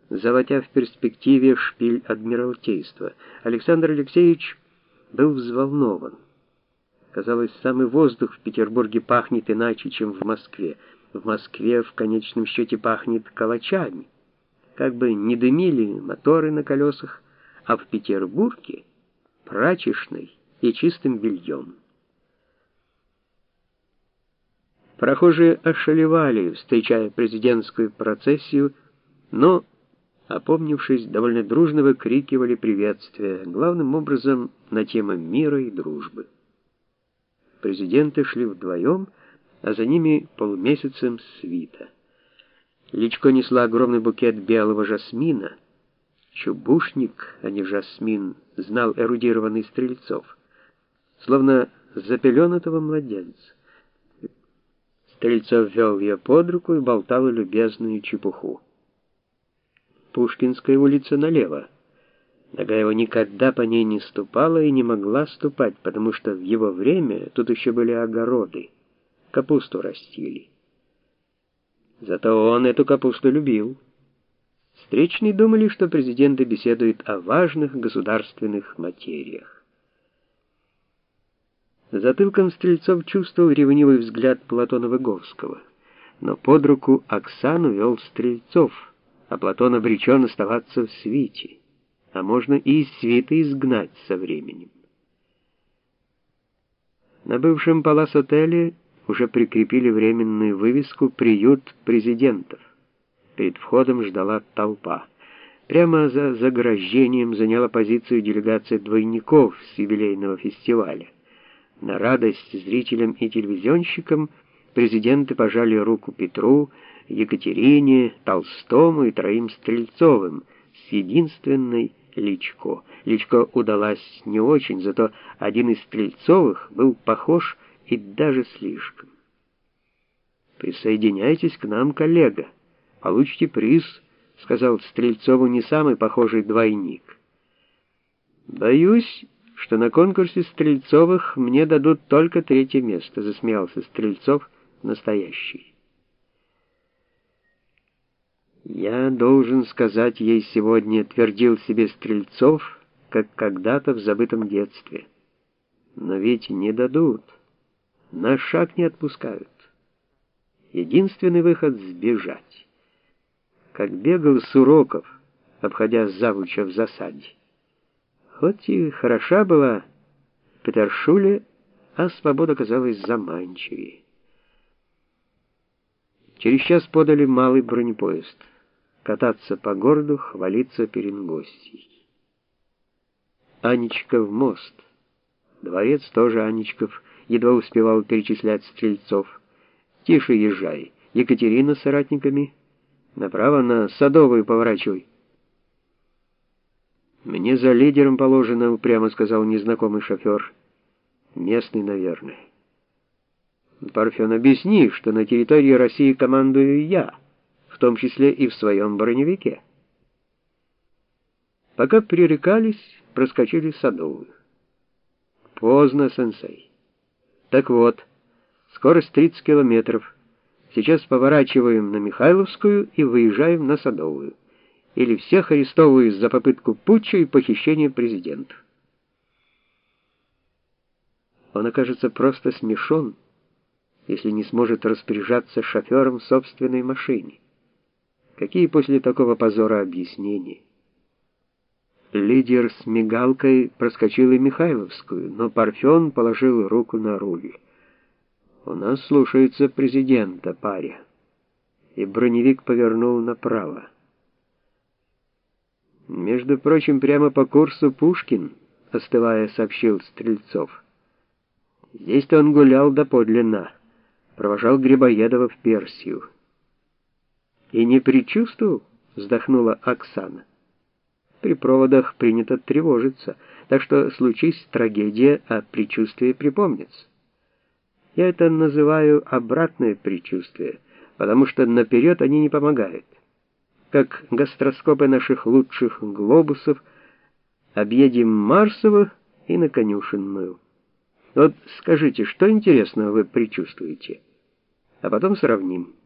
заводя в перспективе шпиль Адмиралтейства. Александр Алексеевич был взволнован. Казалось, самый воздух в Петербурге пахнет иначе, чем в Москве. В Москве в конечном счете пахнет калачами. Как бы не дымили моторы на колесах, а в Петербурге прачечной и чистым бельем. Прохожие ошалевали, встречая президентскую процессию, но, опомнившись, довольно дружно выкрикивали приветствия, главным образом на темы мира и дружбы. Президенты шли вдвоем, а за ними полумесяцем свита. Личко несла огромный букет белого жасмина. Чубушник, а не жасмин, знал эрудированный Стрельцов, словно запеленатого младенца. Стрельцов вел ее под руку и болтал любезную чепуху. Пушкинская улица налево. Нога его никогда по ней не ступала и не могла ступать, потому что в его время тут еще были огороды, капусту растили. Зато он эту капусту любил. Встречные думали, что президенты беседуют о важных государственных материях. Затылком Стрельцов чувствовал ревнивый взгляд Платона Выговского, но под руку Оксану вел Стрельцов, а Платон обречен оставаться в свите, а можно и из свиты изгнать со временем. На бывшем Палас-отеле уже прикрепили временную вывеску «Приют президентов». Перед входом ждала толпа. Прямо за заграждением заняла позицию делегация двойников с юбилейного фестиваля. На радость зрителям и телевизионщикам президенты пожали руку Петру, Екатерине, Толстому и троим Стрельцовым с единственной Личко. Личко удалась не очень, зато один из Стрельцовых был похож и даже слишком. «Присоединяйтесь к нам, коллега. Получите приз», — сказал Стрельцову не самый похожий двойник. «Боюсь, что на конкурсе Стрельцовых мне дадут только 3-е место», — засмеялся Стрельцов, настоящий. «Я должен сказать ей сегодня», — твердил себе Стрельцов, как когда-то в забытом детстве. «Но ведь не дадут, на шаг не отпускают. Единственный выход — сбежать. Как бегал с уроков, обходя завуча в засаде. Хоть и хороша была Петершуля, а свобода казалась заманчивее». Через час подали малый бронепоезд. Кататься по городу, хвалиться перед гостьей. Анечков мост. Дворец тоже Анечков, едва успевал перечислять Стрельцов. «Тише езжай, Екатерина с соратниками. Направо на Садовую поворачивай». «Мне за лидером положено», — упрямо сказал незнакомый шофер. «Местный, наверное». «Парфен, объясни, что на территории России командую я, в том числе и в своем броневике». Пока пререкались, проскочили Садовую. «Поздно, сенсей. Так вот, скорость 30 километров. Сейчас поворачиваем на Михайловскую и выезжаем на Садовую. Или всех арестовывают за попытку путча и похищения президента». Он окажется просто смешон, если не сможет распоряжаться шофером в собственной машине. Какие после такого позора объяснения? Лидер с мигалкой проскочил и Михайловскую, но Парфен положил руку на руль. «У нас слушается президента, паря». И броневик повернул направо. «Между прочим, прямо по курсу Пушкин», — остывая, сообщил Стрельцов. «Здесь-то он гулял доподлинно, провожал Грибоедова в Персию». «И не предчувствовал?» — вздохнула Оксана. «При проводах принято тревожиться, так что случись трагедия, а предчувствие припомнится. Я это называю обратное предчувствие, потому что наперед они не помогают. Как гастроскопы наших лучших глобусов, объедем Марсово и на Конюшенную. Вот скажите, что интересного вы предчувствуете? А потом сравним».